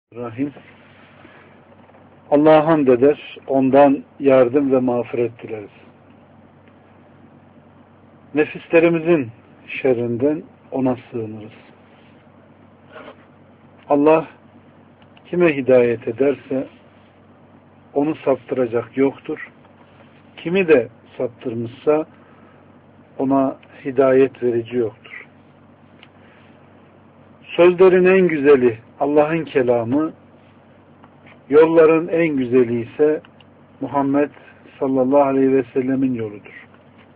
Rahim. Allah'a hamd eder, ondan yardım ve mağfiret dileriz. Nefislerimizin şerrinden ona sığınırız. Allah kime hidayet ederse onu saptıracak yoktur. Kimi de saptırmışsa ona hidayet verici yoktur. Sözlerin en güzeli Allah'ın kelamı, yolların en güzeli ise Muhammed sallallahu aleyhi ve sellemin yoludur.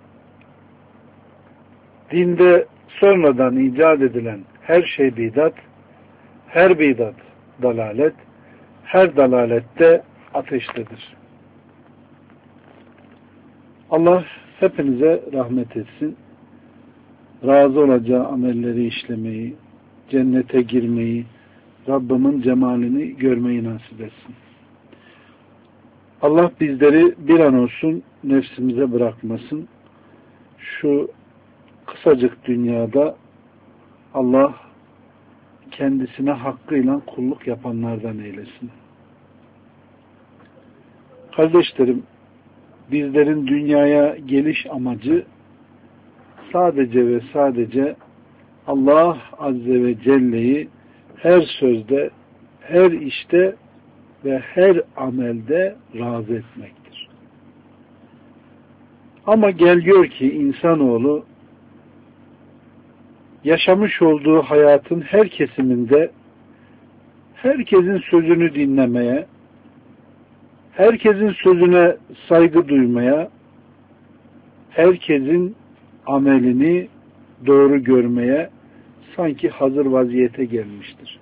Dinde sonradan icat edilen her şey bidat, her bidat dalalet, her dalalette ateştedir. Allah hepinize rahmet etsin. Razı olacağı amelleri işlemeyi, cennete girmeyi, Rabbimin cemalini görmeyi nasip etsin. Allah bizleri bir an olsun nefsimize bırakmasın. Şu kısacık dünyada Allah kendisine hakkıyla kulluk yapanlardan eylesin. Kardeşlerim, bizlerin dünyaya geliş amacı sadece ve sadece Allah Azze ve Celle'yi her sözde, her işte ve her amelde razı etmektir. Ama gel gör ki insanoğlu yaşamış olduğu hayatın her kesiminde herkesin sözünü dinlemeye, herkesin sözüne saygı duymaya, herkesin amelini doğru görmeye sanki hazır vaziyete gelmiştir.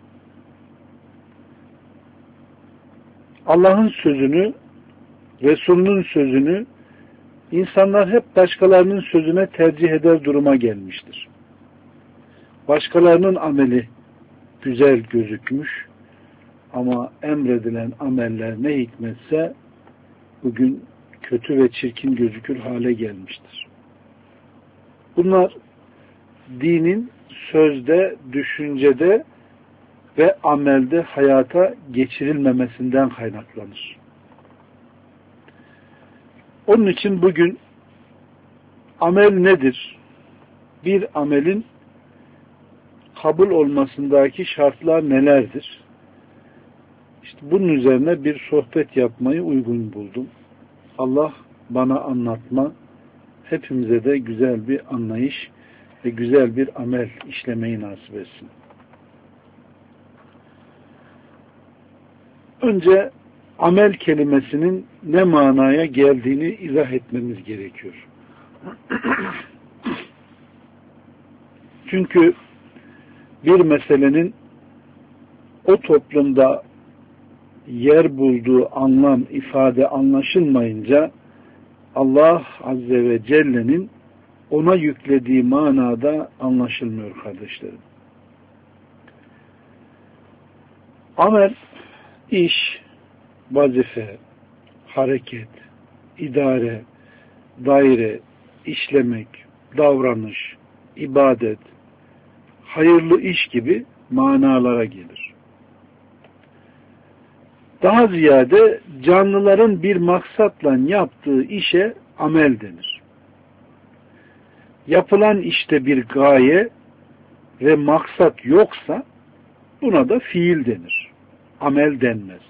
Allah'ın sözünü, Resulünün sözünü insanlar hep başkalarının sözüne tercih eder duruma gelmiştir. Başkalarının ameli güzel gözükmüş ama emredilen ameller ne hikmetse bugün kötü ve çirkin gözükür hale gelmiştir. Bunlar dinin sözde, düşüncede ve amelde hayata geçirilmemesinden kaynaklanır. Onun için bugün amel nedir? Bir amelin kabul olmasındaki şartlar nelerdir? İşte bunun üzerine bir sohbet yapmayı uygun buldum. Allah bana anlatma, hepimize de güzel bir anlayış ve güzel bir amel işlemeyi nasip etsin. Önce amel kelimesinin ne manaya geldiğini izah etmemiz gerekiyor. Çünkü bir meselenin o toplumda yer bulduğu anlam, ifade anlaşılmayınca Allah Azze ve Celle'nin ona yüklediği manada anlaşılmıyor kardeşlerim. Amel, iş, vazife, hareket, idare, daire, işlemek, davranış, ibadet, hayırlı iş gibi manalara gelir. Daha ziyade canlıların bir maksatla yaptığı işe amel denir. Yapılan işte bir gaye ve maksat yoksa buna da fiil denir. Amel denmez.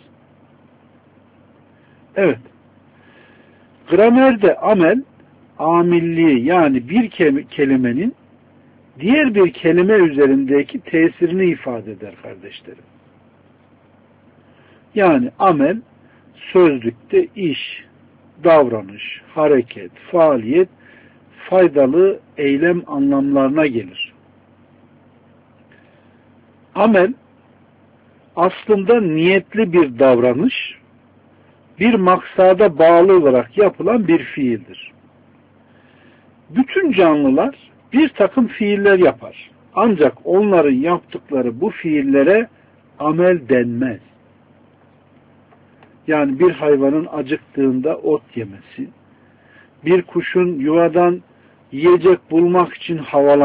Evet. Gramerde amel, amilliği yani bir kelimenin diğer bir kelime üzerindeki tesirini ifade eder kardeşlerim. Yani amel, sözlükte iş, davranış, hareket, faaliyet, faydalı eylem anlamlarına gelir. Amel, aslında niyetli bir davranış, bir maksada bağlı olarak yapılan bir fiildir. Bütün canlılar bir takım fiiller yapar. Ancak onların yaptıkları bu fiillere amel denmez. Yani bir hayvanın acıktığında ot yemesi, bir kuşun yuvadan yiyecek bulmak için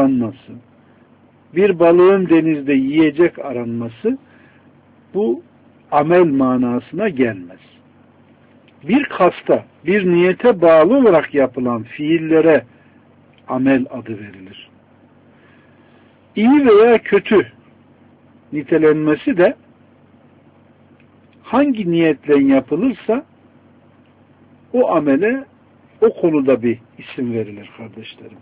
havalanması, bir balığın denizde yiyecek aranması, bu amel manasına gelmez. Bir kasta, bir niyete bağlı olarak yapılan fiillere amel adı verilir. İyi veya kötü nitelenmesi de hangi niyetle yapılırsa o amele o konuda bir isim verilir kardeşlerim.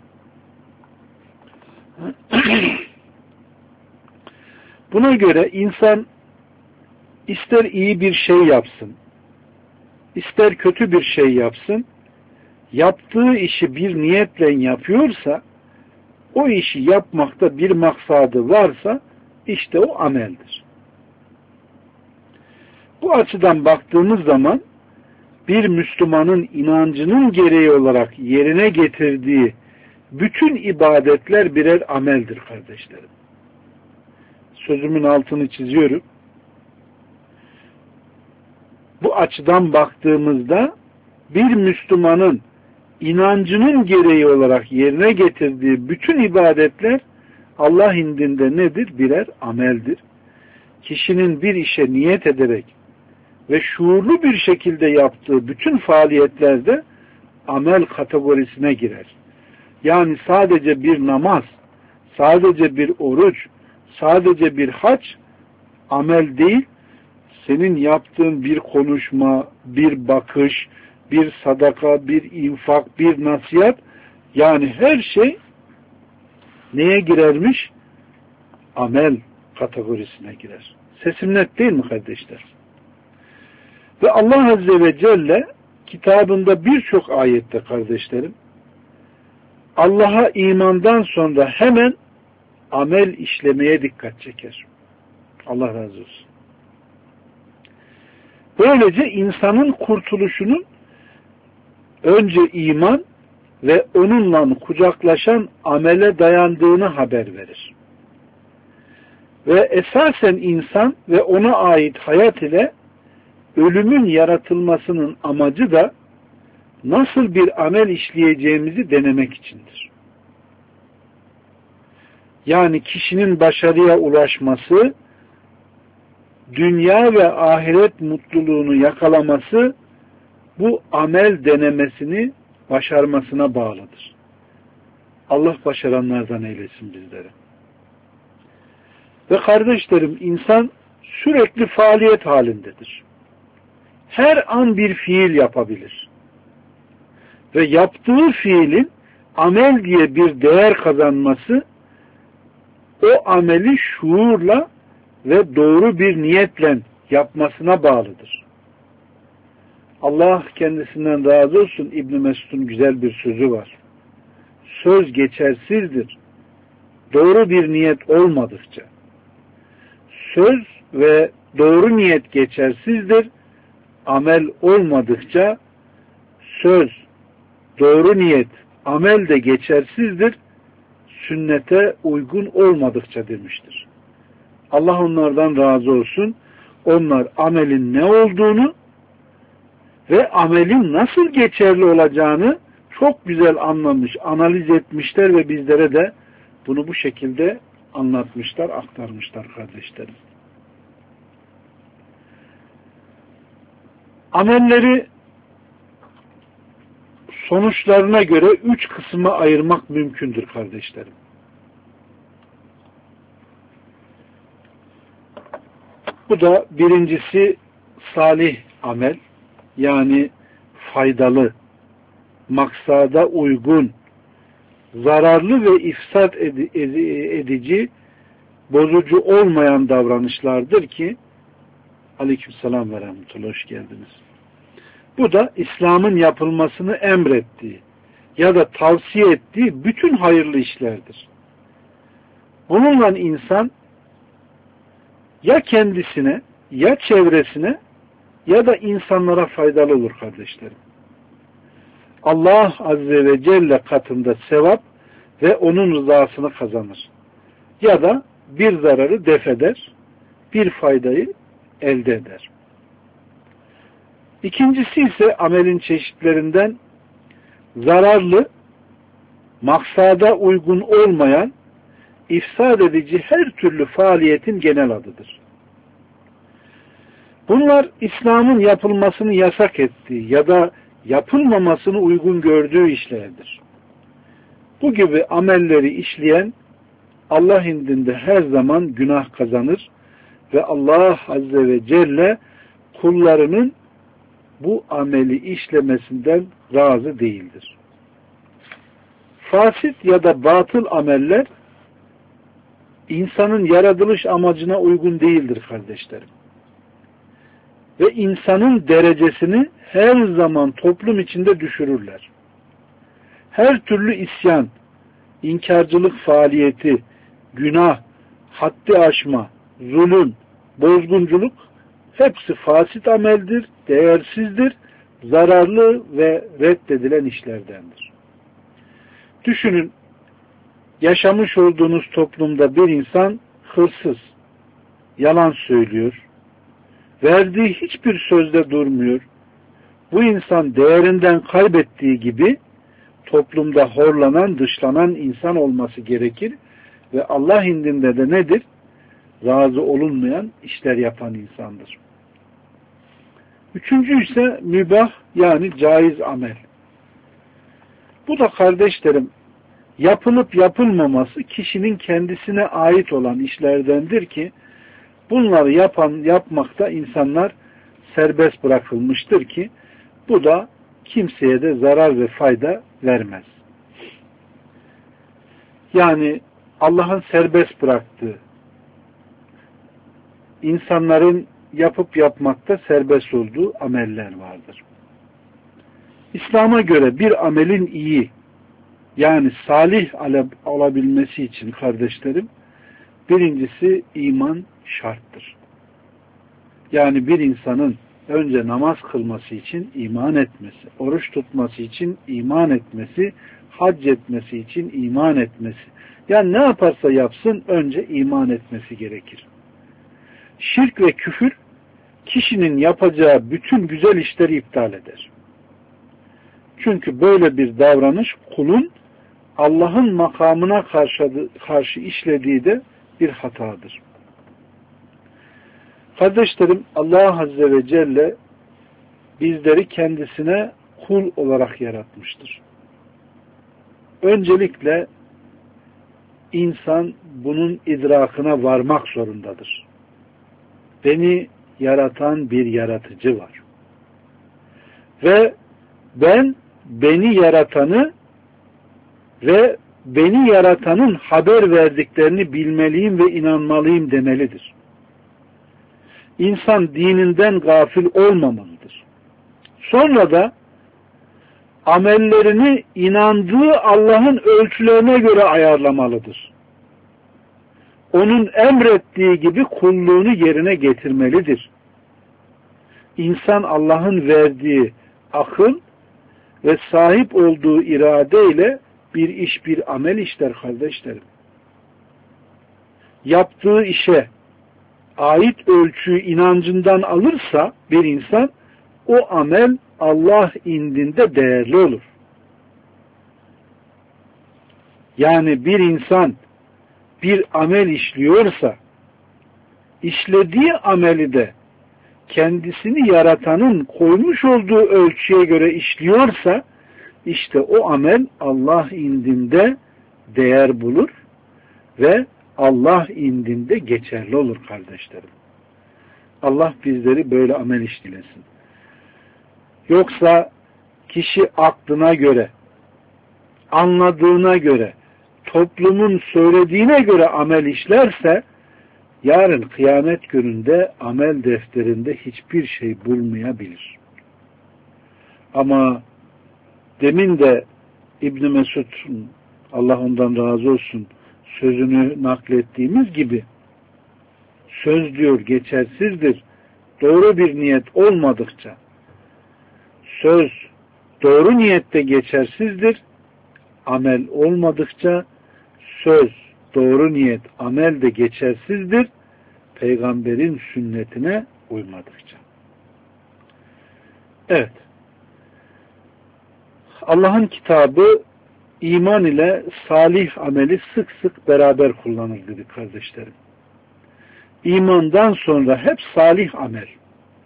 Buna göre insan ister iyi bir şey yapsın, ister kötü bir şey yapsın, yaptığı işi bir niyetle yapıyorsa, o işi yapmakta bir maksadı varsa, işte o ameldir. Bu açıdan baktığımız zaman, bir Müslümanın inancının gereği olarak yerine getirdiği bütün ibadetler birer ameldir kardeşlerim. Sözümün altını çiziyorum. Bu açıdan baktığımızda bir Müslümanın inancının gereği olarak yerine getirdiği bütün ibadetler Allah indinde nedir? Birer ameldir. Kişinin bir işe niyet ederek ve şuurlu bir şekilde yaptığı bütün faaliyetlerde amel kategorisine girer. Yani sadece bir namaz, sadece bir oruç, sadece bir hac amel değil, senin yaptığın bir konuşma, bir bakış, bir sadaka, bir infak, bir nasihat, yani her şey neye girermiş? Amel kategorisine girer. Sesim net değil mi kardeşler? Ve Allah Azze ve Celle kitabında birçok ayette kardeşlerim, Allah'a imandan sonra hemen amel işlemeye dikkat çeker. Allah razı olsun. Böylece insanın kurtuluşunun önce iman ve onunla kucaklaşan amele dayandığını haber verir. Ve esasen insan ve ona ait hayat ile ölümün yaratılmasının amacı da nasıl bir amel işleyeceğimizi denemek içindir. Yani kişinin başarıya ulaşması, dünya ve ahiret mutluluğunu yakalaması, bu amel denemesini başarmasına bağlıdır. Allah başaranlardan eylesin bizleri. Ve kardeşlerim, insan sürekli faaliyet halindedir. Her an bir fiil yapabilir. Ve yaptığı fiilin amel diye bir değer kazanması, o ameli şuurla ve doğru bir niyetle yapmasına bağlıdır. Allah kendisinden razı olsun, İbn Mesud'un güzel bir sözü var. Söz geçersizdir, doğru bir niyet olmadıkça. Söz ve doğru niyet geçersizdir, amel olmadıkça. Söz, doğru niyet, amel de geçersizdir, sünnete uygun olmadıkça demiştir. Allah onlardan razı olsun. Onlar amelin ne olduğunu ve amelin nasıl geçerli olacağını çok güzel anlamış, analiz etmişler ve bizlere de bunu bu şekilde anlatmışlar, aktarmışlar kardeşlerim. Amelleri sonuçlarına göre 3 kısma ayırmak mümkündür kardeşlerim. Bu da birincisi salih amel, yani faydalı, maksada uygun, zararlı ve ifsad edici, bozucu olmayan davranışlardır ki, aleykümselam ve rahmetullah, hoş geldiniz. Bu da İslam'ın yapılmasını emrettiği ya da tavsiye ettiği bütün hayırlı işlerdir. Bununla insan ya kendisine, ya çevresine, ya da insanlara faydalı olur kardeşlerim. Allah Azze ve Celle katında sevap ve onun rızasını kazanır. Ya da bir zararı def eder, bir faydayı elde eder. İkincisi ise amelin çeşitlerinden zararlı, maksada uygun olmayan, ifsad edici her türlü faaliyetin genel adıdır. Bunlar İslam'ın yapılmasını yasak ettiği ya da yapılmamasını uygun gördüğü işlerdir. Bu gibi amelleri işleyen Allah indinde her zaman günah kazanır ve Allah Azze ve Celle kullarının bu ameli işlemesinden razı değildir. Fasit ya da batıl ameller insanın yaratılış amacına uygun değildir kardeşlerim. Ve insanın derecesini her zaman toplum içinde düşürürler. Her türlü isyan, inkarcılık faaliyeti, günah, haddi aşma, zulüm, bozgunculuk hepsi fasit ameldir, değersizdir, zararlı ve reddedilen işlerdendir. Düşünün, yaşamış olduğunuz toplumda bir insan hırsız, yalan söylüyor, verdiği hiçbir sözde durmuyor. Bu insan değerinden kaybettiği gibi toplumda horlanan, dışlanan insan olması gerekir ve Allah indinde de nedir? Razı olunmayan işler yapan insandır. Üçüncü ise mübah yani caiz amel. Bu da kardeşlerim yapılıp yapılmaması kişinin kendisine ait olan işlerdendir ki bunları yapmakta insanlar serbest bırakılmıştır ki bu da kimseye de zarar ve fayda vermez. Yani Allah'ın serbest bıraktığı, insanların yapıp yapmakta serbest olduğu ameller vardır. İslam'a göre bir amelin iyi, yani salih olabilmesi için kardeşlerim, birincisi iman şarttır. Yani bir insanın önce namaz kılması için iman etmesi, oruç tutması için iman etmesi, hac etmesi için iman etmesi. Yani ne yaparsa yapsın önce iman etmesi gerekir. Şirk ve küfür kişinin yapacağı bütün güzel işleri iptal eder. Çünkü böyle bir davranış kulun Allah'ın makamına karşı işlediği de bir hatadır. Kardeşlerim, Allah Azze ve Celle bizleri kendisine kul olarak yaratmıştır. Öncelikle insan bunun idrakına varmak zorundadır. Beni yaratan bir yaratıcı var. Ve ben beni yaratanı ve beni yaratanın haber verdiklerini bilmeliyim ve inanmalıyım demelidir. İnsan dininden gafil olmamalıdır. Sonra da amellerini inandığı Allah'ın ölçülerine göre ayarlamalıdır. Onun emrettiği gibi kulluğunu yerine getirmelidir. İnsan Allah'ın verdiği akıl ve sahip olduğu iradeyle bir iş, bir amel işler kardeşlerim. Yaptığı işe ait ölçüyü inancından alırsa bir insan, o amel Allah indinde değerli olur. Yani bir insan bir amel işliyorsa, işlediği ameli de kendisini yaratanın koymuş olduğu ölçüye göre işliyorsa, işte o amel Allah indinde değer bulur ve Allah indinde geçerli olur kardeşlerim. Allah bizleri böyle amel işlesin. Yoksa kişi aklına göre, anladığına göre, toplumun söylediğine göre amel işlerse, yarın kıyamet gününde amel defterinde hiçbir şey bulmayabilir. Ama demin de İbn Mesud'un, Allah ondan razı olsun, sözünü naklettiğimiz gibi, söz diyor geçersizdir, doğru bir niyet olmadıkça, söz doğru niyette geçersizdir, amel olmadıkça, söz doğru niyet, amel de geçersizdir, peygamberin sünnetine uymadıkça. Evet. Allah'ın kitabı iman ile salih ameli sık sık beraber kullanır dedi kardeşlerim. İmandan sonra hep salih amel.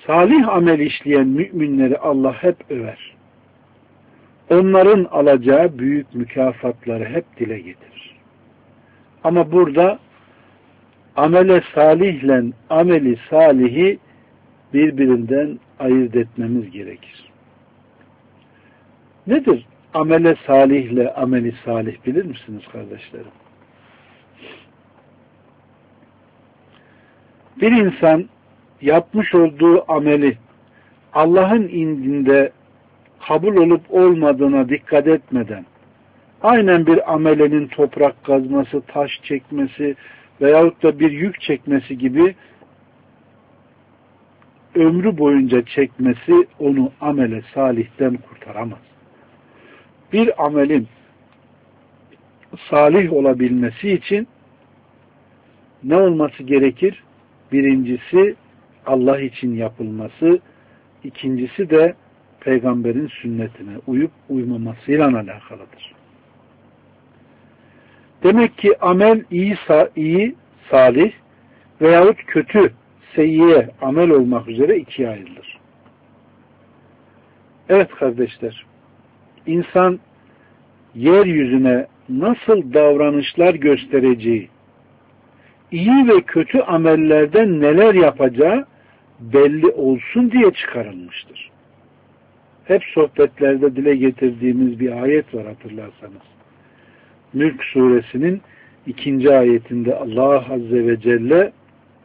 salih amel işleyen müminleri Allah hep över. Onların alacağı büyük mükafatları hep dile getirir. Ama burada amele salihle ameli salihi birbirinden ayırt etmemiz gerekir. Nedir amele salihle ameli salih bilir misiniz kardeşlerim? Bir insan yapmış olduğu ameli Allah'ın indinde kabul olup olmadığına dikkat etmeden aynen bir amelenin toprak kazması, taş çekmesi veyahut da bir yük çekmesi gibi ömrü boyunca çekmesi onu amele salihten kurtaramaz. Bir amelin salih olabilmesi için ne olması gerekir? Birincisi Allah için yapılması, ikincisi de peygamberin sünnetine uyup uymamasıyla alakalıdır. Demek ki amel iyi, salih veyahut kötü, seyyiye amel olmak üzere ikiye ayrılır. Evet kardeşler, insan yeryüzüne nasıl davranışlar göstereceği, iyi ve kötü amellerden neler yapacağı belli olsun diye çıkarılmıştır. Hep sohbetlerde dile getirdiğimiz bir ayet var hatırlarsanız. Mülk suresinin 2. ayetinde Allah Azze ve Celle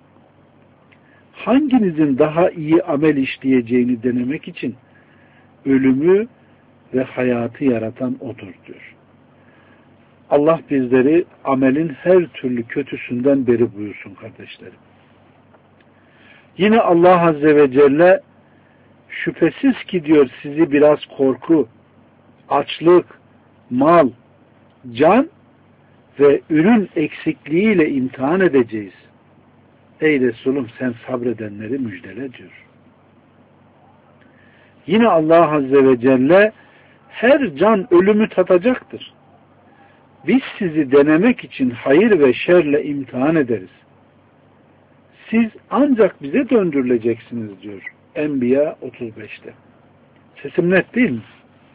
hanginizin daha iyi amel işleyeceğini denemek için ölümü ve hayatı yaratan O'dur diyor. Allah bizleri amelin her türlü kötüsünden beri buyursun kardeşlerim. Yine Allah Azze ve Celle şüphesiz ki diyor sizi biraz korku, açlık, mal, can ve ürün eksikliğiyle imtihan edeceğiz. Ey Resulüm sen sabredenleri müjdele diyor. Yine Allah Azze ve Celle her can ölümü tadacaktır. Biz sizi denemek için hayır ve şerle imtihan ederiz. Siz ancak bize döndürüleceksiniz diyor. Enbiya 35'te. Sesim net değil mi?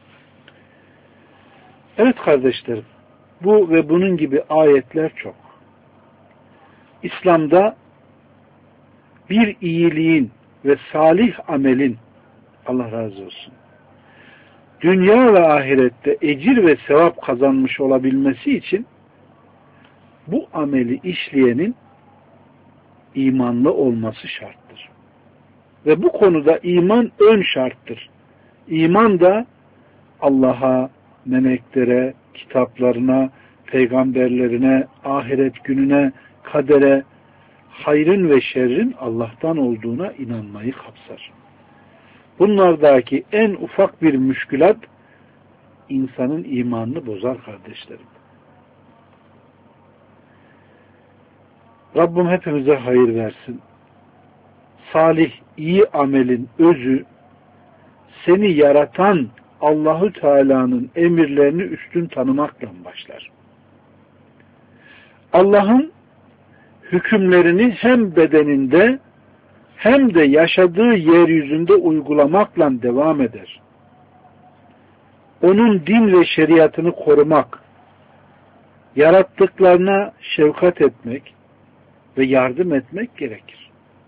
Evet kardeşlerim, bu ve bunun gibi ayetler çok. İslam'da bir iyiliğin ve salih amelin, Allah razı olsun, dünya ve ahirette ecir ve sevap kazanmış olabilmesi için bu ameli işleyenin imanlı olması şarttır. Ve bu konuda iman ön şarttır. İman da Allah'a, meleklere, kitaplarına, peygamberlerine, ahiret gününe, kadere, hayrın ve şerrin Allah'tan olduğuna inanmayı kapsar. Bunlardaki en ufak bir müşkülat insanın imanını bozar kardeşlerim. Rabbim hepimize hayır versin. Salih, iyi amelin özü seni yaratan Allahu Teala'nın emirlerini üstün tanımakla başlar. Allah'ın hükümlerini hem bedeninde hem de yaşadığı yeryüzünde uygulamakla devam eder. Onun din ve şeriatını korumak, yarattıklarına şefkat etmek ve yardım etmek gerekir.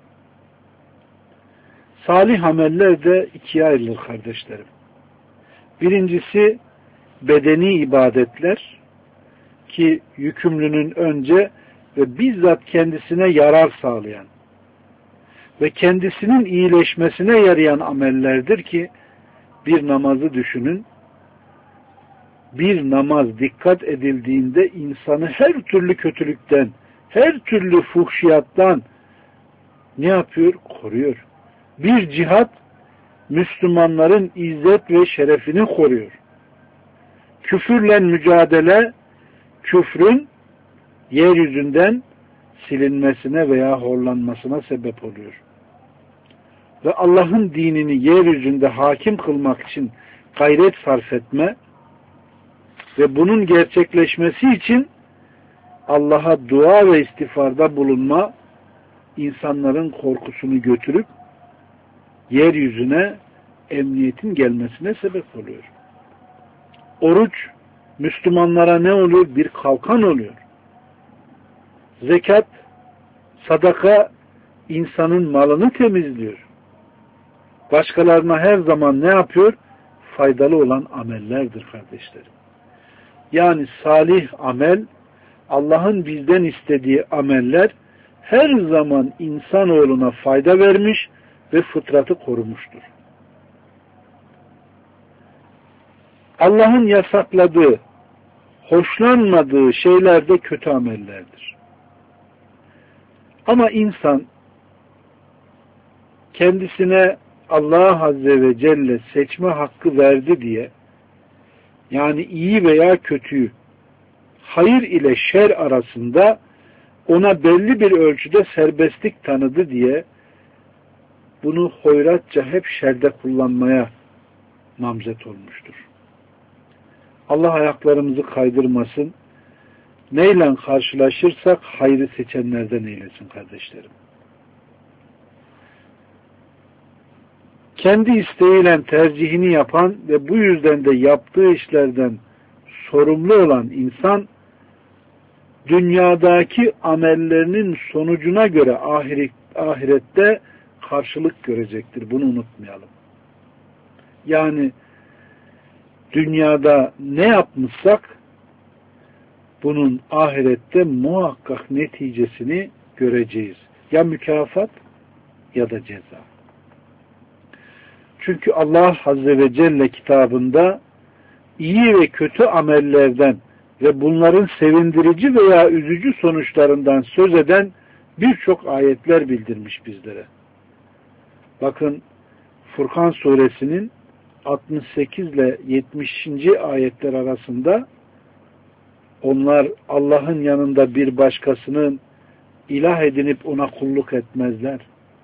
Salih ameller de ikiye ayrılır kardeşlerim. Birincisi bedeni ibadetler ki yükümlünün önce ve bizzat kendisine yarar sağlayan ve kendisinin iyileşmesine yarayan amellerdir ki bir namazı düşünün. Bir namaz dikkat edildiğinde insanı her türlü kötülükten, her türlü fuhşiyattan ne yapıyor? Koruyor. Bir cihat Müslümanların izzet ve şerefini koruyor. Küfürle mücadele, küfrün yeryüzünden silinmesine veya horlanmasına sebep oluyor. Ve Allah'ın dinini yeryüzünde hakim kılmak için gayret sarf etme ve bunun gerçekleşmesi için Allah'a dua ve istiğfarda bulunma insanların korkusunu götürüp yeryüzüne emniyetin gelmesine sebep oluyor. Oruç Müslümanlara ne oluyor? Bir kalkan oluyor. Zekat, sadaka insanın malını temizliyor. Başkalarına her zaman ne yapıyor? Faydalı olan amellerdir kardeşlerim. Yani salih amel, Allah'ın bizden istediği ameller her zaman insanoğluna fayda vermiş ve fıtratı korumuştur. Allah'ın yasakladığı, hoşlanmadığı şeyler de kötü amellerdir. Ama insan kendisine Allah Azze ve Celle seçme hakkı verdi diye, yani iyi veya kötüyü, hayır ile şer arasında ona belli bir ölçüde serbestlik tanıdı diye bunu hoyratça hep şerde kullanmaya namzet olmuştur. Allah ayaklarımızı kaydırmasın. Neyle karşılaşırsak hayrı seçenlerden eylesin kardeşlerim. Kendi isteğiyle tercihini yapan ve bu yüzden de yaptığı işlerden sorumlu olan insan dünyadaki amellerinin sonucuna göre ahirette karşılık görecektir. Bunu unutmayalım. Yani dünyada ne yapmışsak bunun ahirette muhakkak neticesini göreceğiz. Ya mükafat ya da ceza. Çünkü Allah Azze ve Celle kitabında iyi ve kötü amellerden ve bunların sevindirici veya üzücü sonuçlarından söz eden birçok ayetler bildirmiş bizlere. Bakın Furkan suresinin 68 ile 70. ayetler arasında onlar Allah'ın yanında bir başkasının ilah edinip ona kulluk etmezler.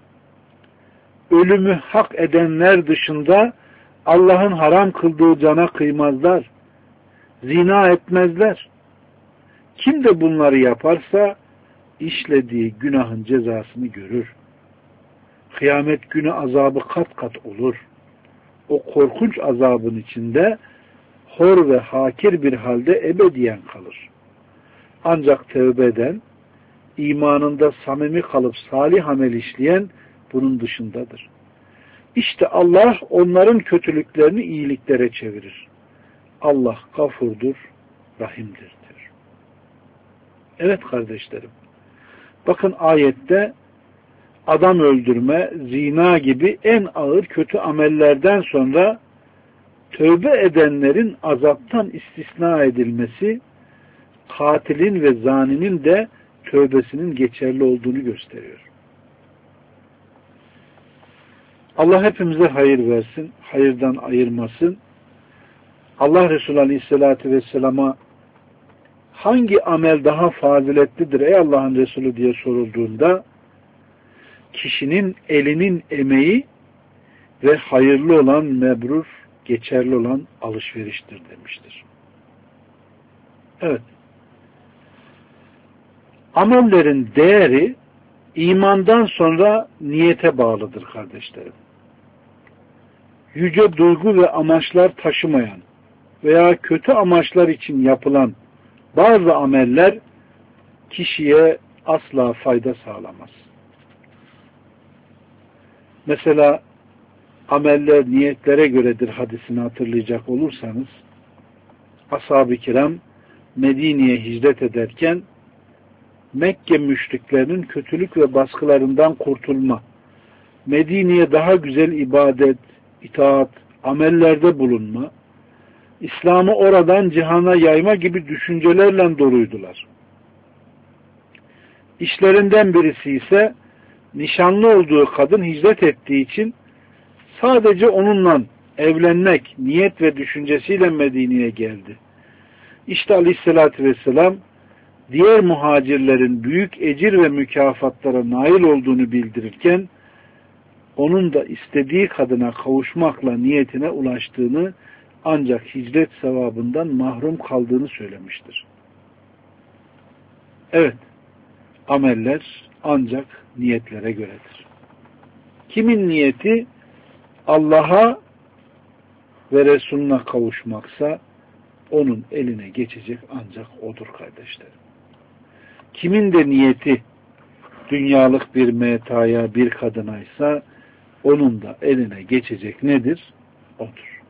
Ölümü hak edenler dışında Allah'ın haram kıldığı cana kıymazlar. Zina etmezler. Kim de bunları yaparsa işlediği günahın cezasını görür. Kıyamet günü azabı kat kat olur. O korkunç azabın içinde hor ve hakir bir halde ebediyen kalır. Ancak tevbe eden, imanında samimi kalıp salih amel işleyen bunun dışındadır. İşte Allah onların kötülüklerini iyiliklere çevirir. Allah gafurdur, rahimdir diyor. Evet kardeşlerim. Bakın ayette adam öldürme, zina gibi en ağır kötü amellerden sonra tövbe edenlerin azaptan istisna edilmesi, katilin ve zaninin de tövbesinin geçerli olduğunu gösteriyor. Allah hepimize hayır versin, hayırdan ayırmasın. Allah Resulü Aleyhisselatü Vesselam'a hangi amel daha faziletlidir ey Allah'ın Resulü diye sorulduğunda kişinin elinin emeği ve hayırlı olan mebrur, geçerli olan alışveriştir demiştir. Evet. Amellerin değeri imandan sonra niyete bağlıdır kardeşlerim. Yüce duygu ve amaçlar taşımayan veya kötü amaçlar için yapılan bazı ameller kişiye asla fayda sağlamaz. Mesela ameller niyetlere göredir hadisini hatırlayacak olursanız ashab-ı kiram Medine'ye hicret ederken Mekke müşriklerinin kötülük ve baskılarından kurtulma, Medine'ye daha güzel ibadet, itaat, amellerde bulunma, İslam'ı oradan cihana yayma gibi düşüncelerle doluydular. İşlerinden birisi ise nişanlı olduğu kadın hicret ettiği için sadece onunla evlenmek niyet ve düşüncesiyle Medine'ye geldi. İşte Aleyhisselatü Vesselam diğer muhacirlerin büyük ecir ve mükafatlara nail olduğunu bildirirken onun da istediği kadına kavuşmakla niyetine ulaştığını ancak hicret sevabından mahrum kaldığını söylemiştir. Evet, ameller ancak niyetlere göredir. Kimin niyeti Allah'a ve Resulüne kavuşmaksa onun eline geçecek ancak odur kardeşlerim. Kimin de niyeti dünyalık bir metaya, bir kadınaysa onun da eline geçecek nedir? Odur.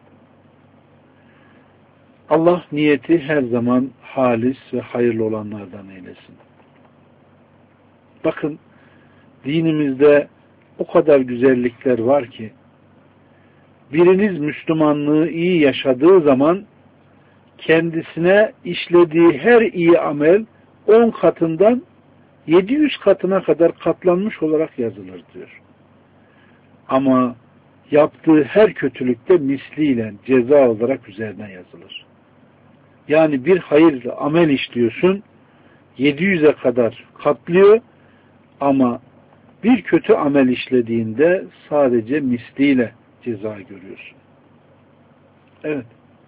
Allah niyeti her zaman halis ve hayırlı olanlardan eylesin. Bakın, dinimizde o kadar güzellikler var ki, biriniz Müslümanlığı iyi yaşadığı zaman kendisine işlediği her iyi amel 10 katından 700 katına kadar katlanmış olarak yazılır diyor. Ama yaptığı her kötülükte misliyle ceza olarak üzerine yazılır. Yani bir hayırlı amel işliyorsun, 700'e kadar katlıyor ama bir kötü amel işlediğinde sadece misliyle ceza görüyorsun. Evet.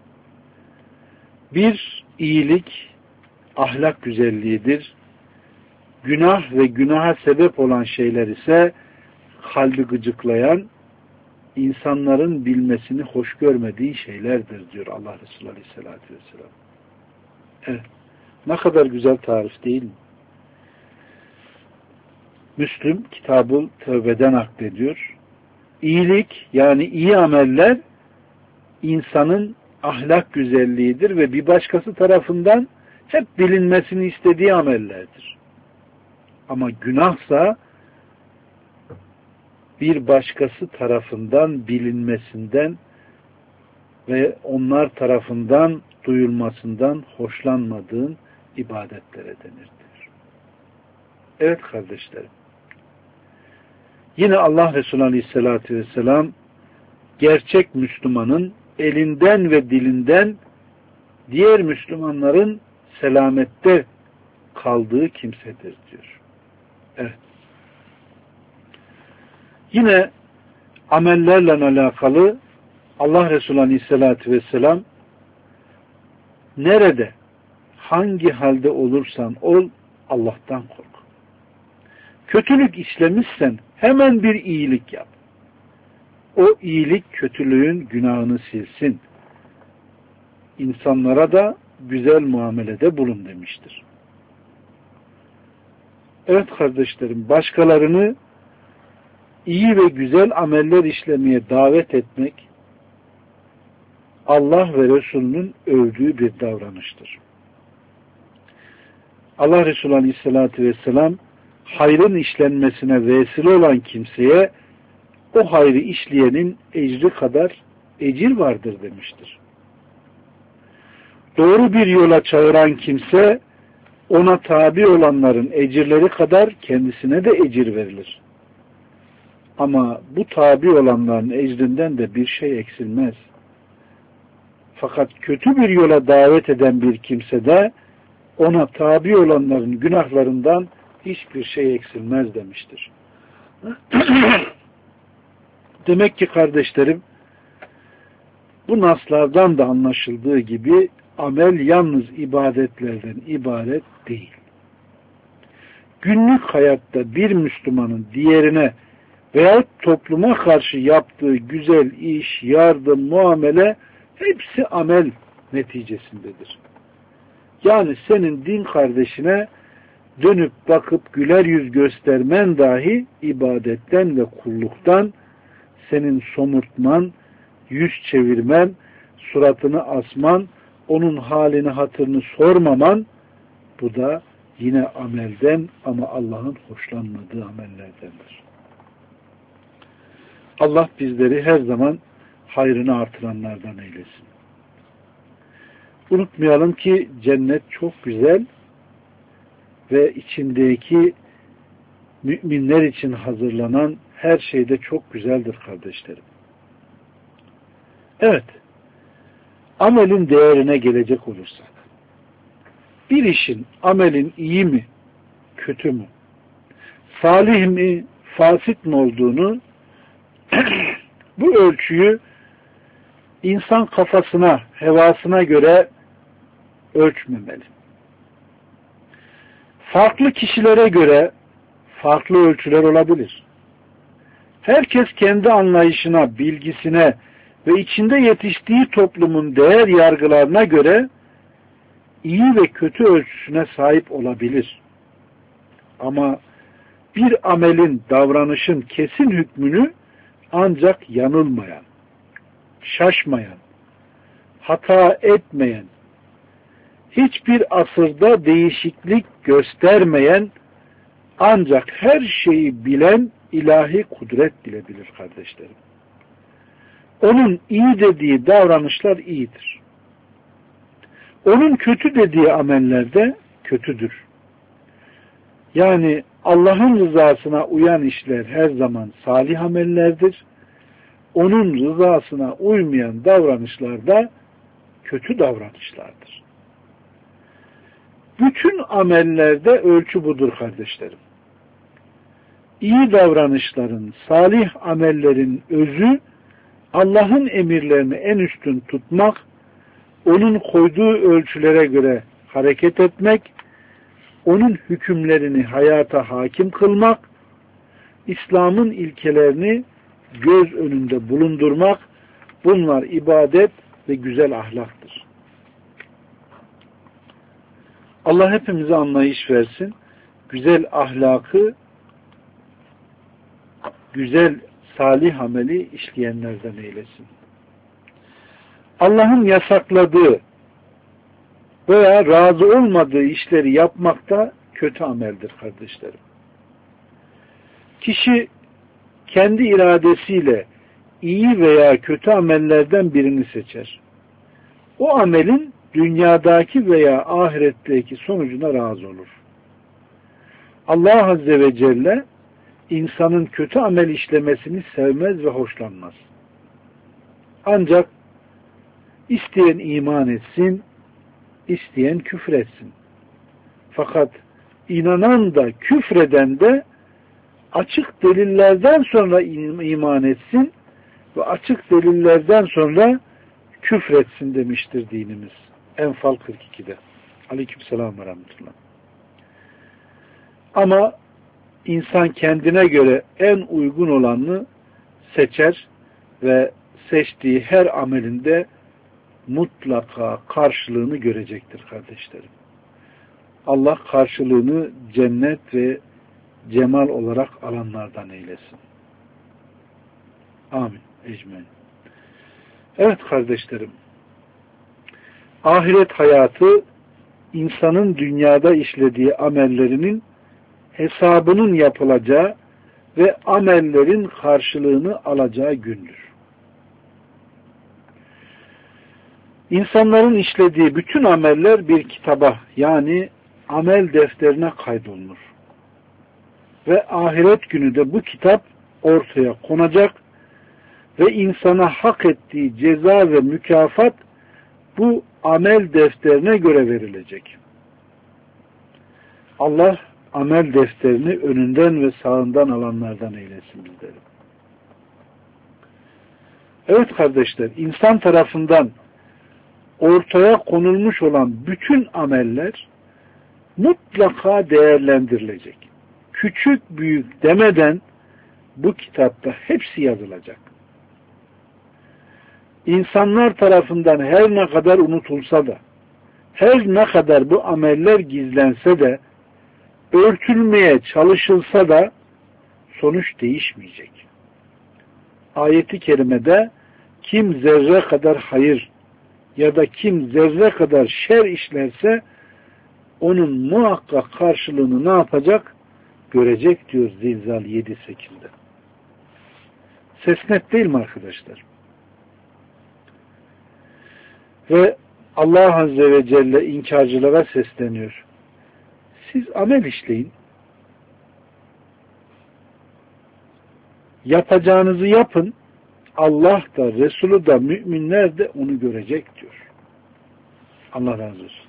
Bir iyilik ahlak güzelliğidir. Günah ve günaha sebep olan şeyler ise kalbi gıcıklayan, insanların bilmesini hoş görmediği şeylerdir diyor Allah Resulü Aleyhisselatü Vesselam. Evet. Ne kadar güzel tarif değil mi? Müslüm Kitab-ı Tevbe'den naklediyor. İyilik yani iyi ameller insanın ahlak güzelliğidir ve bir başkası tarafından hep bilinmesini istediği amellerdir. Ama günahsa bir başkası tarafından bilinmesinden ve onlar tarafından duyulmasından hoşlanmadığın ibadetlere denir. Evet kardeşlerim. Yine Allah Resulü Aleyhisselatü Vesselam gerçek Müslümanın elinden ve dilinden diğer Müslümanların selamette kaldığı kimsedir diyor. Evet. Yine amellerle alakalı Allah Resulü Aleyhisselatü Vesselam nerede, hangi halde olursan ol Allah'tan kork. Kötülük işlemişsen hemen bir iyilik yap. O iyilik kötülüğün günahını silsin. İnsanlara da güzel muamelede bulun demiştir. Evet kardeşlerim, başkalarını iyi ve güzel ameller işlemeye davet etmek Allah ve Resulünün övdüğü bir davranıştır. Allah Resulü Aleyhisselatü Vesselam hayrın işlenmesine vesile olan kimseye o hayrı işleyenin ecri kadar ecir vardır demiştir. Doğru bir yola çağıran kimse ona tabi olanların ecirleri kadar kendisine de ecir verilir. Ama bu tabi olanların ecrinden de bir şey eksilmez. Fakat kötü bir yola davet eden bir kimse de ona tabi olanların günahlarından hiçbir şey eksilmez demiştir. Demek ki kardeşlerim, bu naslardan da anlaşıldığı gibi amel yalnız ibadetlerden ibaret değil. Günlük hayatta bir Müslümanın diğerine veyahut topluma karşı yaptığı güzel iş, yardım, muamele hepsi amel neticesindedir. Yani senin din kardeşine dönüp bakıp güler yüz göstermen dahi ibadetten ve kulluktan, senin somurtman, yüz çevirmen, suratını asman, onun halini hatırını sormaman, bu da yine amelden ama Allah'ın hoşlanmadığı amellerdendir. Allah bizleri her zaman hayrını artıranlardan eylesin. Unutmayalım ki cennet çok güzel ve içindeki müminler için hazırlanan her şey de çok güzeldir kardeşlerim. Evet, amelin değerine gelecek olursak, bir işin, amelin iyi mi, kötü mü, salih mi, fasit mi olduğunu bu ölçüyü insan kafasına, hevasına göre ölçmemeli. Farklı kişilere göre farklı ölçüler olabilir. Herkes kendi anlayışına, bilgisine ve içinde yetiştiği toplumun değer yargılarına göre iyi ve kötü ölçüsüne sahip olabilir. Ama bir amelin, davranışın kesin hükmünü ancak yanılmayan, şaşmayan, hata etmeyen, hiçbir asırda değişiklik göstermeyen, ancak her şeyi bilen ilahi kudret bilebilir kardeşlerim. Onun iyi dediği davranışlar iyidir. Onun kötü dediği ameller de kötüdür. Yani Allah'ın rızasına uyan işler her zaman salih amellerdir. Onun rızasına uymayan davranışlar da kötü davranışlardır. Bütün amellerde ölçü budur kardeşlerim. İyi davranışların, salih amellerin özü Allah'ın emirlerini en üstün tutmak, onun koyduğu ölçülere göre hareket etmek, onun hükümlerini hayata hakim kılmak, İslam'ın ilkelerini göz önünde bulundurmak, bunlar ibadet ve güzel ahlaktır. Allah hepimize anlayış versin, güzel ahlakı, güzel salih ameli işleyenlerden eylesin. Allah'ın yasakladığı veya razı olmadığı işleri yapmak da kötü ameldir kardeşlerim. Kişi kendi iradesiyle iyi veya kötü amellerden birini seçer. O amelin dünyadaki veya ahiretteki sonucuna razı olur. Allah Azze ve Celle insanın kötü amel işlemesini sevmez ve hoşlanmaz. Ancak isteyen iman etsin, isteyen küfür etsin. Fakat inanan da küfreden de açık delillerden sonra iman etsin ve açık delillerden sonra küfretsin demiştir dinimiz. Enfal 42'de. Aleykümselam ve rahmetullah. Ama insan kendine göre en uygun olanını seçer ve seçtiği her amelinde mutlaka karşılığını görecektir kardeşlerim. Allah karşılığını cennet ve cemal olarak alanlardan eylesin. Amin. Ecmaîn. Evet kardeşlerim, ahiret hayatı insanın dünyada işlediği amellerinin hesabının yapılacağı ve amellerin karşılığını alacağı gündür. İnsanların işlediği bütün ameller bir kitaba, yani amel defterine kaydolunur. Ve ahiret günü de bu kitap ortaya konacak ve insana hak ettiği ceza ve mükafat bu amel defterine göre verilecek. Allah amel defterini önünden ve sağından alanlardan eylesin bizleri. Evet kardeşler, insan tarafından ortaya konulmuş olan bütün ameller mutlaka değerlendirilecek. Küçük büyük demeden bu kitapta hepsi yazılacak. İnsanlar tarafından her ne kadar unutulsa da, her ne kadar bu ameller gizlense de, örtülmeye çalışılsa da sonuç değişmeyecek. Ayet-i kerimede kim zerre kadar hayır ya da kim zerre kadar şer işlerse onun muhakkak karşılığını ne yapacak? Görecek diyor Zilzal 7-8'de. Ses net değil mi arkadaşlar? Ve Allah Azze ve Celle inkarcılara sesleniyor. Siz amel işleyin. Yapacağınızı yapın. Allah da, Resulü da, müminler de onu görecek diyor. Allah razı olsun.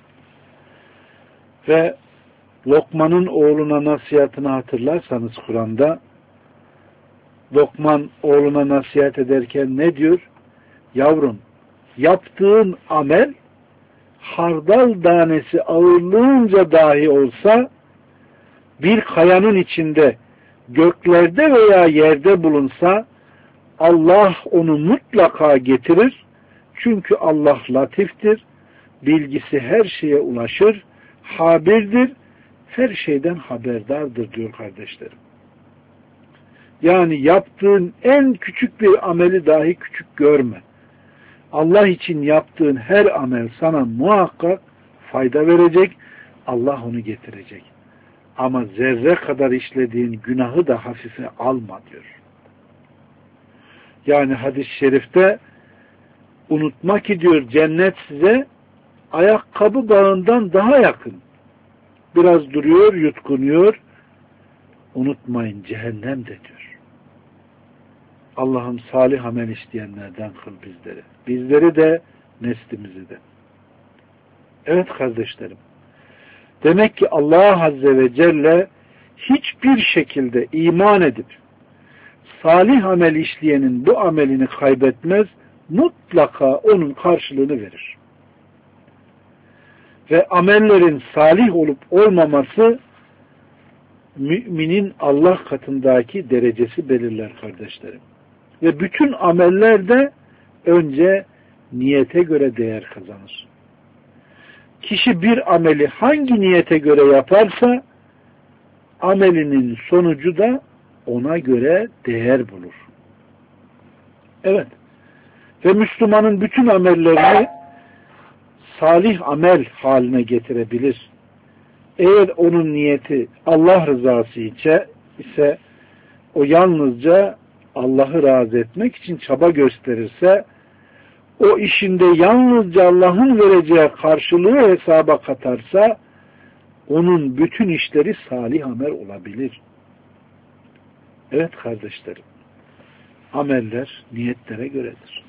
Ve Lokman'ın oğluna nasihatını hatırlarsanız Kur'an'da, Lokman oğluna nasihat ederken ne diyor? Yavrum, yaptığın amel hardal tanesi ağırlığınca dahi olsa bir kayanın içinde göklerde veya yerde bulunsa Allah onu mutlaka getirir. Çünkü Allah latiftir, bilgisi her şeye ulaşır, habirdir, her şeyden haberdardır diyor kardeşlerim. Yani yaptığın en küçük bir ameli dahi küçük görme. Allah için yaptığın her amel sana muhakkak fayda verecek, Allah onu getirecek. Ama zerre kadar işlediğin günahı da hafife alma diyor. Yani hadis-i şerifte unutma ki diyor cennet size ayakkabı bağından daha yakın. Biraz duruyor, yutkunuyor. Unutmayın cehennem de diyor. Allah'ım salih amel işleyenlerden kıl bizleri. Bizleri de neslimizi de. Evet kardeşlerim. Demek ki Allah Azze ve Celle hiçbir şekilde iman edip salih amel işleyenin bu amelini kaybetmez, mutlaka onun karşılığını verir. Ve amellerin salih olup olmaması müminin Allah katındaki derecesi belirler kardeşlerim. Ve bütün ameller de önce niyete göre değer kazanır. Kişi bir ameli hangi niyete göre yaparsa amelinin sonucu da ona göre değer bulur. Evet. Ve Müslümanın bütün amellerini salih amel haline getirebilir. Eğer onun niyeti Allah rızası ise o yalnızca Allah'ı razı etmek için çaba gösterirse o işinde yalnızca Allah'ın vereceği karşılığı hesaba katarsa onun bütün işleri salih amel olabilir. Evet kardeşlerim. Ameller niyetlere göredir.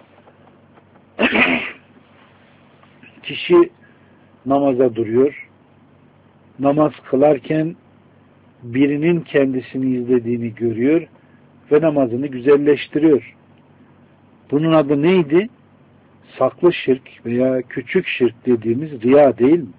Kişi namaza duruyor. Namaz kılarken birinin kendisini izlediğini görüyor ve namazını güzelleştiriyor. Bunun adı neydi? Saklı şirk veya küçük şirk dediğimiz riya değil mi?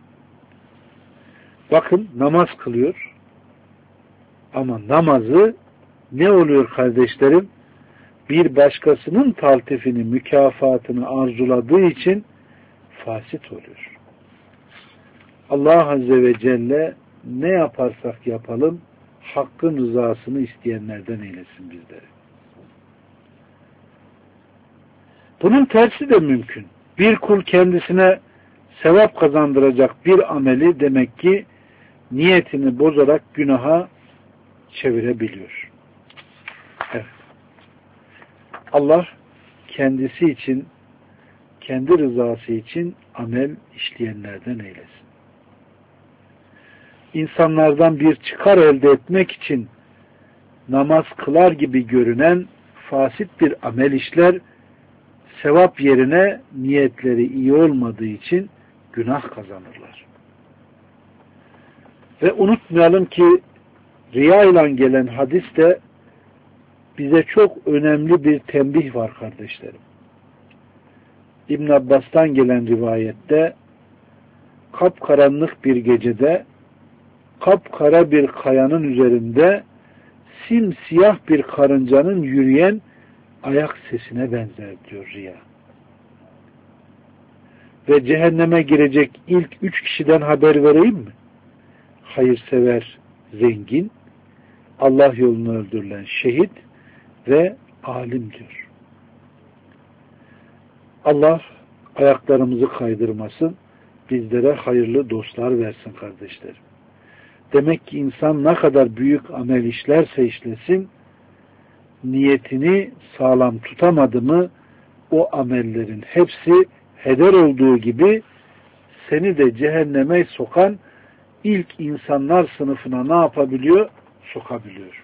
Bakın namaz kılıyor ama namazı ne oluyor kardeşlerim? Bir başkasının taltifini, mükafatını arzuladığı için fasit oluyor. Allah Azze ve Celle ne yaparsak yapalım Hakk'ın rızasını isteyenlerden eylesin bizleri. Bunun tersi de mümkün. Bir kul kendisine sevap kazandıracak bir ameli demek ki niyetini bozarak günaha çevirebiliyor. Evet. Allah kendisi için, kendi rızası için amel işleyenlerden eylesin. İnsanlardan bir çıkar elde etmek için namaz kılar gibi görünen fasit bir amel işler, sevap yerine niyetleri iyi olmadığı için günah kazanırlar. Ve unutmayalım ki riya ile gelen hadiste bize çok önemli bir tembih var kardeşlerim. İbn Abbas'tan gelen rivayette kapkaranlık bir gecede kapkara bir kayanın üzerinde simsiyah bir karıncanın yürüyen ayak sesine benzer diyor riya. Ve cehenneme girecek ilk 3 kişiden haber vereyim mi? Hayırsever, zengin, Allah yolunu öldürülen şehit ve alim diyor. Allah ayaklarımızı kaydırmasın, bizlere hayırlı dostlar versin kardeşlerim. Demek ki insan ne kadar büyük amel işlerse işlesin, niyetini sağlam tutamadı mı o amellerin hepsi heder olduğu gibi seni de cehenneme sokan ilk insanlar sınıfına ne yapabiliyor? Sokabiliyor.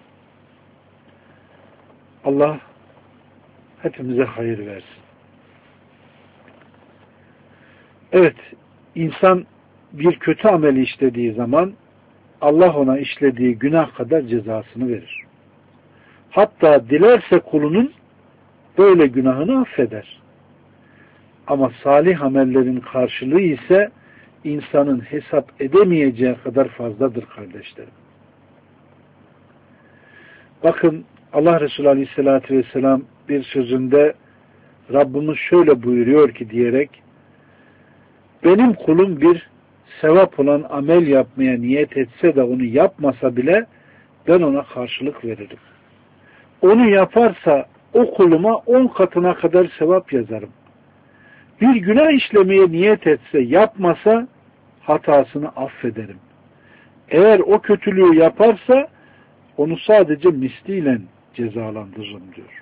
Allah hepimize hayır versin. Evet, insan bir kötü ameli işlediği zaman Allah ona işlediği günah kadar cezasını verir. Hatta dilerse kulunun böyle günahını affeder. Ama salih amellerin karşılığı ise insanın hesap edemeyeceği kadar fazladır kardeşlerim. Bakın Allah Resulü Aleyhisselatü Vesselam bir sözünde Rabbimiz şöyle buyuruyor ki diyerek, benim kulum bir sevap olan amel yapmaya niyet etse de onu yapmasa bile ben ona karşılık veririm. Onu yaparsa o kuluma 10 katına kadar sevap yazarım. Bir günah işlemeye niyet etse yapmasa hatasını affederim. Eğer o kötülüğü yaparsa onu sadece misliyle cezalandırırım diyor.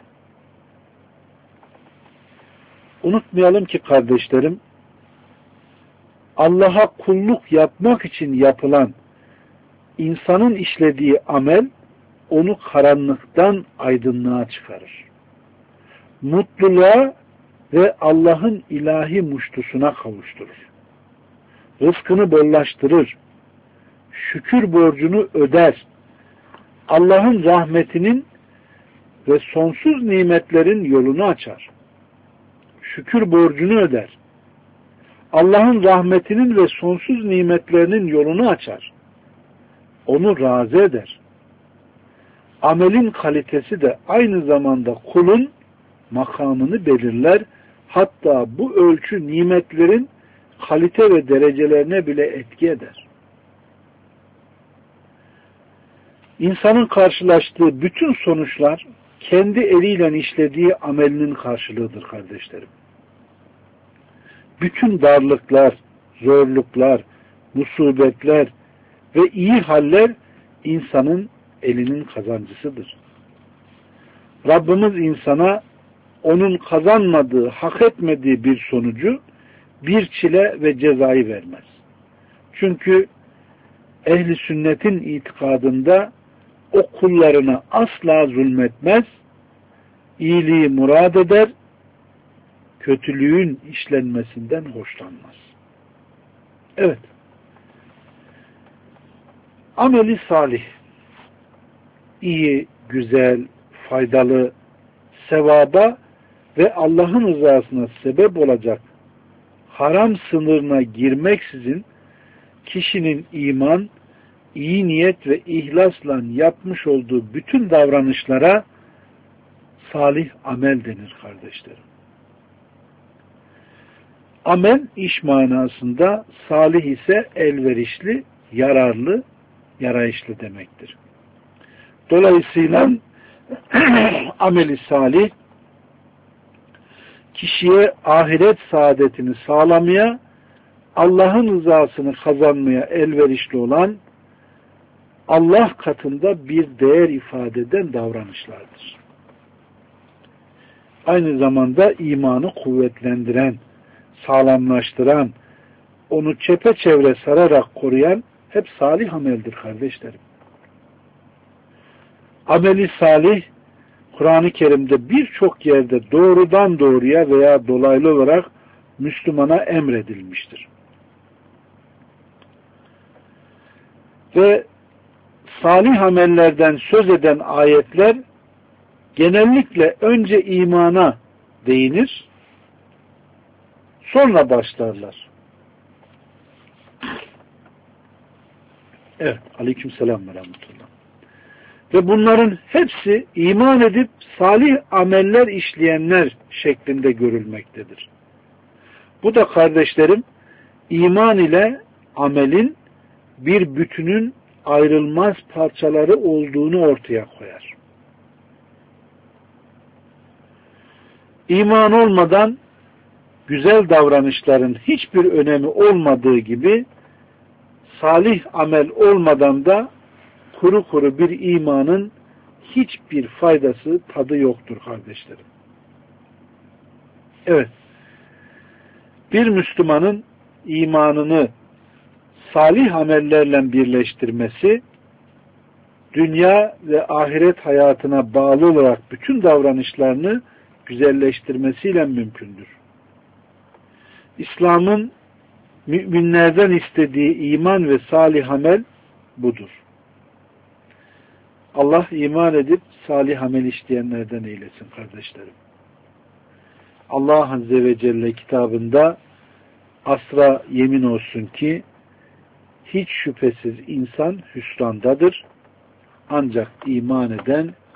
Unutmayalım ki kardeşlerim, Allah'a kulluk yapmak için yapılan insanın işlediği amel onu karanlıktan aydınlığa çıkarır. Mutluluğa ve Allah'ın ilahi muştusuna kavuşturur. Rızkını bollaştırır. Şükür borcunu öder. Allah'ın rahmetinin ve sonsuz nimetlerin yolunu açar. Şükür borcunu öder. Allah'ın rahmetinin ve sonsuz nimetlerinin yolunu açar. Onu razı eder. Amelin kalitesi de aynı zamanda kulun makamını belirler. Hatta bu ölçü nimetlerin kalite ve derecelerine bile etki eder. İnsanın karşılaştığı bütün sonuçlar kendi eliyle işlediği amelinin karşılığıdır kardeşlerim. Bütün darlıklar, zorluklar, musibetler ve iyi haller insanın elinin kazancısıdır. Rabbimiz insana onun kazanmadığı, hak etmediği bir sonucu, bir çile ve cezayı vermez. Çünkü ehli sünnetin itikadında o kullarına asla zulmetmez, iyiliği murad eder, kötülüğün işlenmesinden hoşlanmaz. Evet. Ameli salih, iyi, güzel, faydalı, sevaba ve Allah'ın rızasına sebep olacak haram sınırına girmeksizin kişinin iman, iyi niyet ve ihlasla yapmış olduğu bütün davranışlara salih amel denir kardeşlerim. Amel iş manasında, salih ise elverişli, yararlı, yarayışlı demektir. Dolayısıyla ameli salih kişiye ahiret saadetini sağlamaya, Allah'ın rızasını kazanmaya elverişli olan, Allah katında bir değer ifade eden davranışlardır. Aynı zamanda imanı kuvvetlendiren, sağlamlaştıran, onu çepeçevre sararak koruyan hep salih ameldir kardeşlerim. Ameli salih, Kur'an-ı Kerim'de birçok yerde doğrudan doğruya veya dolaylı olarak Müslümana emredilmiştir. Ve salih amellerden söz eden ayetler genellikle önce imana değinir, sonra başlarlar. Evet, aleykümselam ve rahmetullah. Ve bunların hepsi iman edip salih ameller işleyenler şeklinde görülmektedir. Bu da kardeşlerim, iman ile amelin bir bütünün ayrılmaz parçaları olduğunu ortaya koyar. İman olmadan güzel davranışların hiçbir önemi olmadığı gibi salih amel olmadan da kuru kuru bir imanın hiçbir faydası, tadı yoktur kardeşlerim. Evet. Bir Müslümanın imanını salih amellerle birleştirmesi, dünya ve ahiret hayatına bağlı olarak bütün davranışlarını güzelleştirmesiyle mümkündür. İslam'ın müminlerden istediği iman ve salih amel budur. Allah iman edip salih amel işleyenlerden eylesin kardeşlerim. Allah Azze ve Celle kitabında asra yemin olsun ki hiç şüphesiz insan hüsrandadır. Ancak iman eden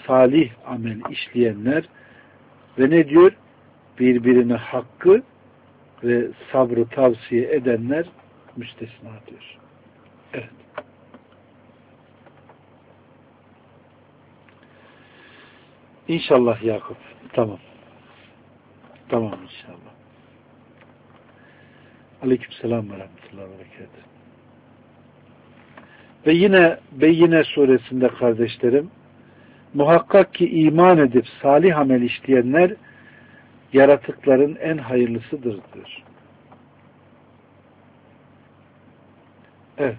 salih amel işleyenler ve ne diyor? Birbirine hakkı ve sabrı tavsiye edenler müstesna diyor. Evet. İnşallah Yakup. Tamam. Tamam inşallah. Aleykümselam ve rahmetullahi ve berekatuhu. Ve yine Beyyine suresinde kardeşlerim, muhakkak ki iman edip salih amel işleyenler yaratıkların en hayırlısıdır diyor. Evet.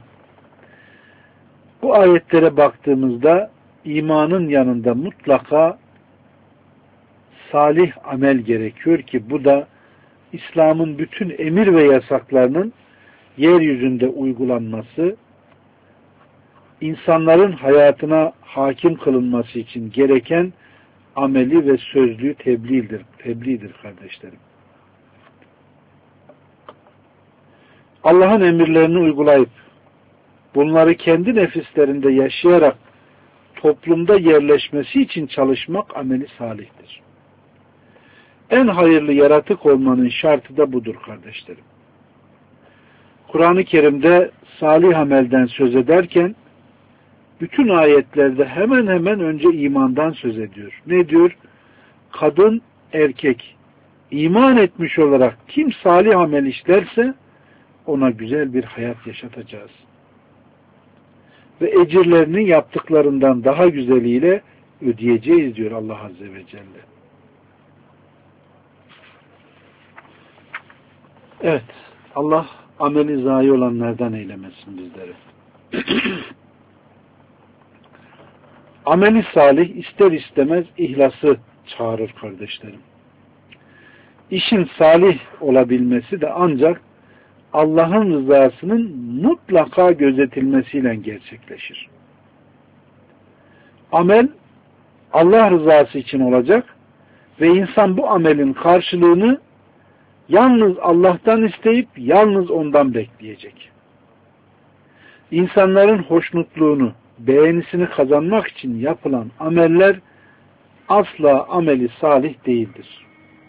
Bu ayetlere baktığımızda imanın yanında mutlaka salih amel gerekiyor ki bu da İslam'ın bütün emir ve yasaklarının yeryüzünde uygulanması, insanların hayatına hakim kılınması için gereken ameli ve sözlü tebliğdir kardeşlerim. Allah'ın emirlerini uygulayıp bunları kendi nefislerinde yaşayarak toplumda yerleşmesi için çalışmak ameli salihtir. En hayırlı yaratık olmanın şartı da budur kardeşlerim. Kur'an-ı Kerim'de salih amelden söz ederken bütün ayetlerde hemen hemen önce imandan söz ediyor. Ne diyor? Kadın, erkek iman etmiş olarak kim salih amel işlerse ona güzel bir hayat yaşatacağız. Ve ecirlerini yaptıklarından daha güzeliyle ödeyeceğiz diyor Allah Azze ve Celle. Evet, Allah ameli zayi olanlardan eylemesin bizleri. Ameli salih ister istemez ihlası çağırır kardeşlerim. İşin salih olabilmesi de ancak Allah'ın rızasının mutlaka gözetilmesiyle gerçekleşir. Amel Allah rızası için olacak ve insan bu amelin karşılığını yalnız Allah'tan isteyip yalnız ondan bekleyecek. İnsanların hoşnutluğunu, beğenisini kazanmak için yapılan ameller asla ameli salih değildir.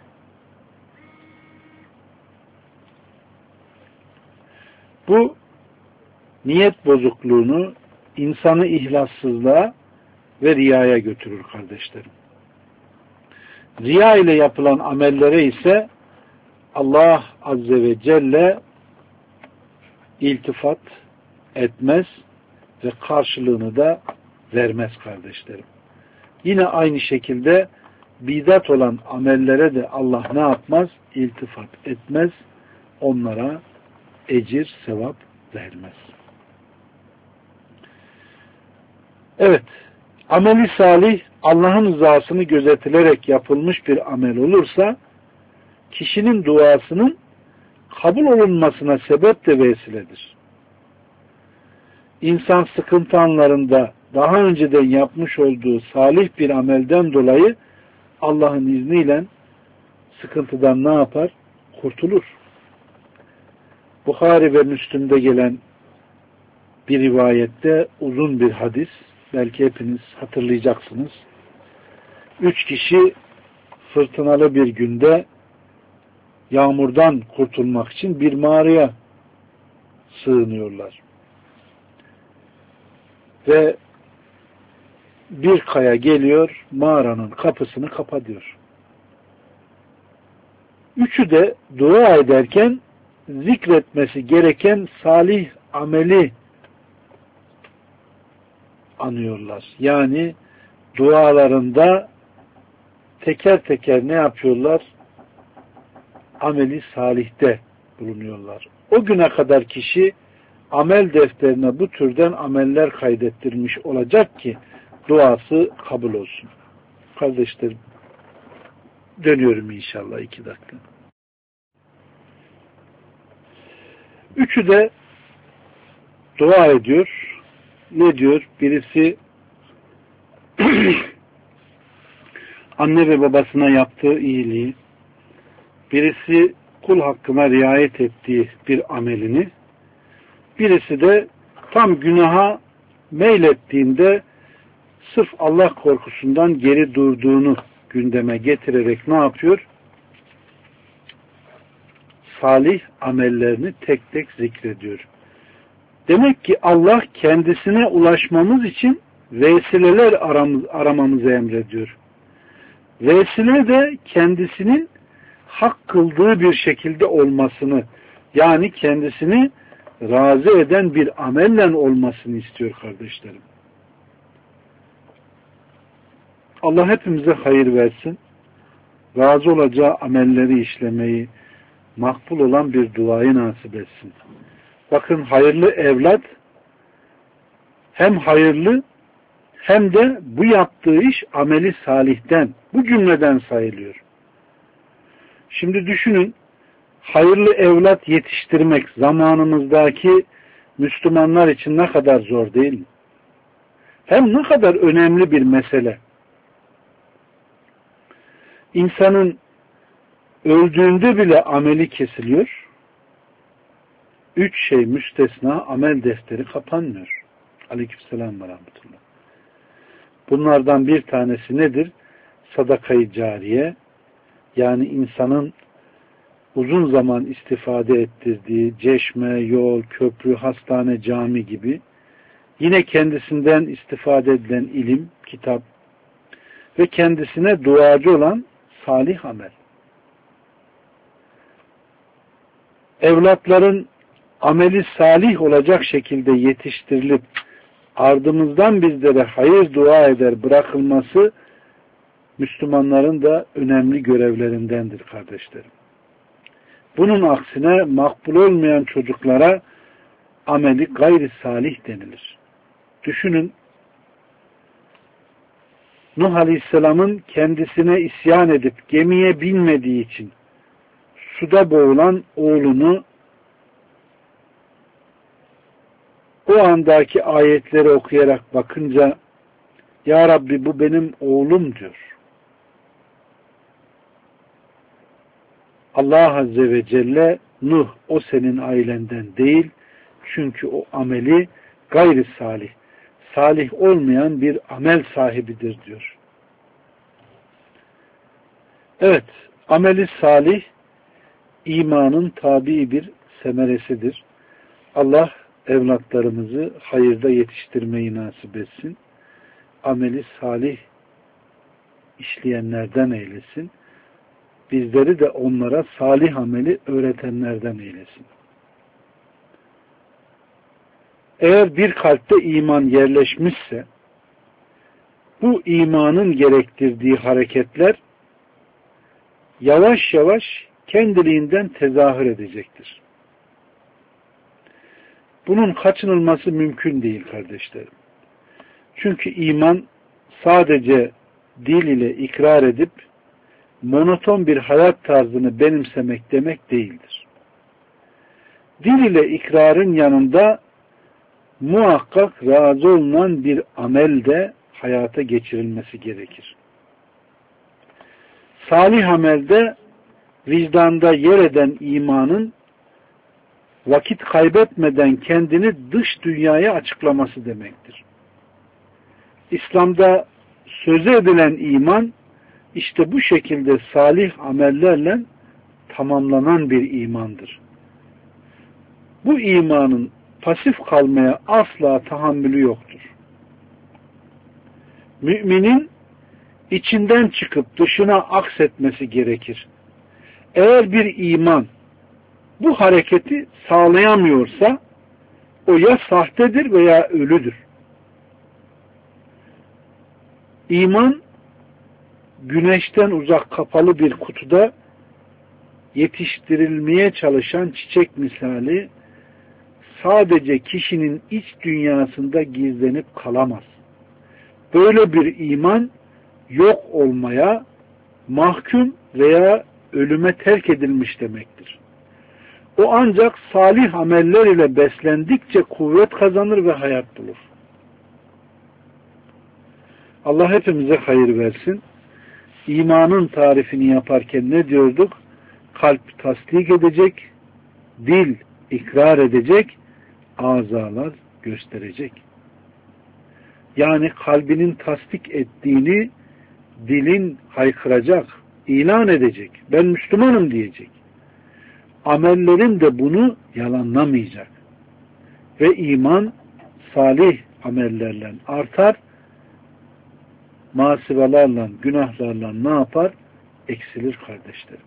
Bu niyet bozukluğunu insanı ihlassızlığa ve riyaya götürür kardeşlerim. Riya ile yapılan amellere ise Allah Azze ve Celle iltifat etmez ve karşılığını da vermez kardeşlerim. Yine aynı şekilde bidat olan amellere de Allah ne yapmaz? İltifat etmez. Onlara ecir, sevap vermez. Evet, ameli salih Allah'ın rızasını gözetilerek yapılmış bir amel olursa kişinin duasının kabul olunmasına sebep de vesiledir. İnsan sıkıntı anlarında daha önceden yapmış olduğu salih bir amelden dolayı Allah'ın izniyle sıkıntıdan ne yapar? Kurtulur. Buhari ve Müslim'de gelen bir rivayette uzun bir hadis, belki hepiniz hatırlayacaksınız. 3 kişi fırtınalı bir günde yağmurdan kurtulmak için bir mağaraya sığınıyorlar. Ve bir kaya geliyor, mağaranın kapısını kapatıyor. Üçü de dua ederken zikretmesi gereken salih ameli anıyorlar. Yani dualarında teker teker ne yapıyorlar? Ameli salihte bulunuyorlar. O güne kadar kişi amel defterine bu türden ameller kaydettirmiş olacak ki duası kabul olsun. Kardeşlerim, dönüyorum inşallah 2 dakika. Üçü de dua ediyor. Ne diyor? Birisi anne ve babasına yaptığı iyiliği, birisi kul hakkına riayet ettiği bir amelini, birisi de tam günaha meylettiğinde sırf Allah korkusundan geri durduğunu gündeme getirerek ne yapıyor? Salih amellerini tek tek zikrediyor. Demek ki Allah kendisine ulaşmamız için vesileler aramamızı emrediyor. Vesile de kendisinin hak kıldığı bir şekilde olmasını, yani kendisini razı eden bir amelle olmasını istiyor kardeşlerim. Allah hepimize hayır versin. Razı olacağı amelleri işlemeyi, makbul olan bir duayı nasip etsin. Bakın, hayırlı evlat hem hayırlı hem de bu yaptığı iş ameli salihten, bu cümleden sayılıyor. Şimdi düşünün, hayırlı evlat yetiştirmek zamanımızdaki Müslümanlar için ne kadar zor değil mi? Hem ne kadar önemli bir mesele. İnsanın öldüğünde bile ameli kesiliyor. 3 şey müstesna, amel defteri kapanmıyor. Aleykümselam ve rahmetullah. Bunlardan bir tanesi nedir? Sadaka-i cariye, yani insanın uzun zaman istifade ettirdiği çeşme, yol, köprü, hastane, cami gibi, yine kendisinden istifade edilen ilim, kitap ve kendisine duacı olan salih amel. Evlatların ameli salih olacak şekilde yetiştirilip ardımızdan bizlere hayır dua eder bırakılması Müslümanların da önemli görevlerindendir kardeşlerim. Bunun aksine makbul olmayan çocuklara ameli gayri salih denilir. Düşünün, Nuh Aleyhisselam'ın kendisine isyan edip gemiye binmediği için suda boğulan oğlunu o andaki ayetleri okuyarak bakınca, Ya Rabbi bu benim oğlum diyor. Allah Azze ve Celle, Nuh o senin ailenden değil, çünkü o ameli gayri salih, salih olmayan bir amel sahibidir diyor. Evet, ameli salih imanın tabii bir semeresidir. Allah evlatlarımızı hayırda yetiştirmeyi nasip etsin. Ameli salih işleyenlerden eylesin. Bizleri de onlara salih ameli öğretenlerden eylesin. Eğer bir kalpte iman yerleşmişse, bu imanın gerektirdiği hareketler yavaş yavaş kendiliğinden tezahür edecektir. Bunun kaçınılması mümkün değil kardeşlerim. Çünkü iman sadece dil ile ikrar edip monoton bir hayat tarzını benimsemek demek değildir. Dil ile ikrarın yanında muhakkak razı olunan bir amel de hayata geçirilmesi gerekir. Salih amelde vicdanda yer eden imanın vakit kaybetmeden kendini dış dünyaya açıklaması demektir. İslam'da söze edilen iman işte bu şekilde salih amellerle tamamlanan bir imandır. Bu imanın pasif kalmaya asla tahammülü yoktur. Müminin içinden çıkıp dışına aksetmesi gerekir. Eğer bir iman bu hareketi sağlayamıyorsa o ya sahtedir veya ölüdür. İman güneşten uzak kapalı bir kutuda yetiştirilmeye çalışan çiçek misali sadece kişinin iç dünyasında gizlenip kalamaz. Böyle bir iman yok olmaya mahkum veya ölüme terk edilmiş demektir. O ancak salih ameller ile beslendikçe kuvvet kazanır ve hayat bulur. Allah hepimize hayır versin. İmanın tarifini yaparken ne diyorduk? Kalp tasdik edecek, dil ikrar edecek, azalar gösterecek. Yani kalbinin tasdik ettiğini dilin haykıracak, ilan edecek. Ben Müslümanım diyecek. Amellerin de bunu yalanlamayacak. Ve iman salih amellerle artar. Masivalarla, günahlarla ne yapar? Eksilir kardeşlerim.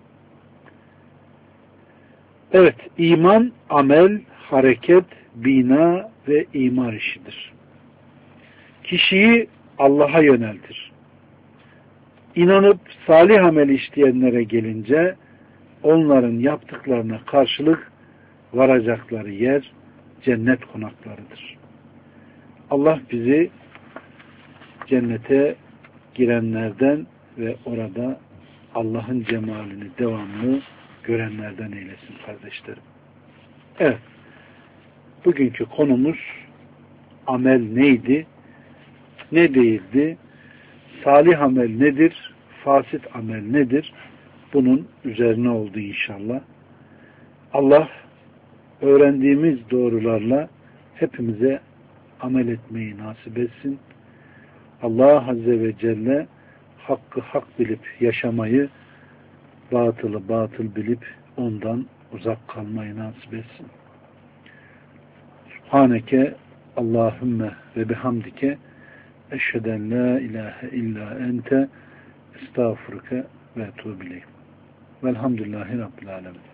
Evet, iman, amel, hareket, bina ve imar işidir. Kişiyi Allah'a yöneltir. İnanıp salih amel işleyenlere gelince onların yaptıklarına karşılık varacakları yer cennet konaklarıdır. Allah bizi cennete girenlerden ve orada Allah'ın cemalini devamlı görenlerden eylesin kardeşlerim. Evet. Bugünkü konumuz amel neydi? Ne değildi? Salih amel nedir? Fasit amel nedir? Bunun üzerine oldu inşallah. Allah öğrendiğimiz doğrularla hepimize amel etmeyi nasip etsin. Allah Azze ve Celle hakkı hak bilip yaşamayı, batılı batıl bilip ondan uzak kalmayı nasip etsin. Subhaneke Allahümme ve bihamdike eşheden la ilahe illa ente estağfurke ve etûbü ileyh. Velhamdülillahi Rabbil alemin.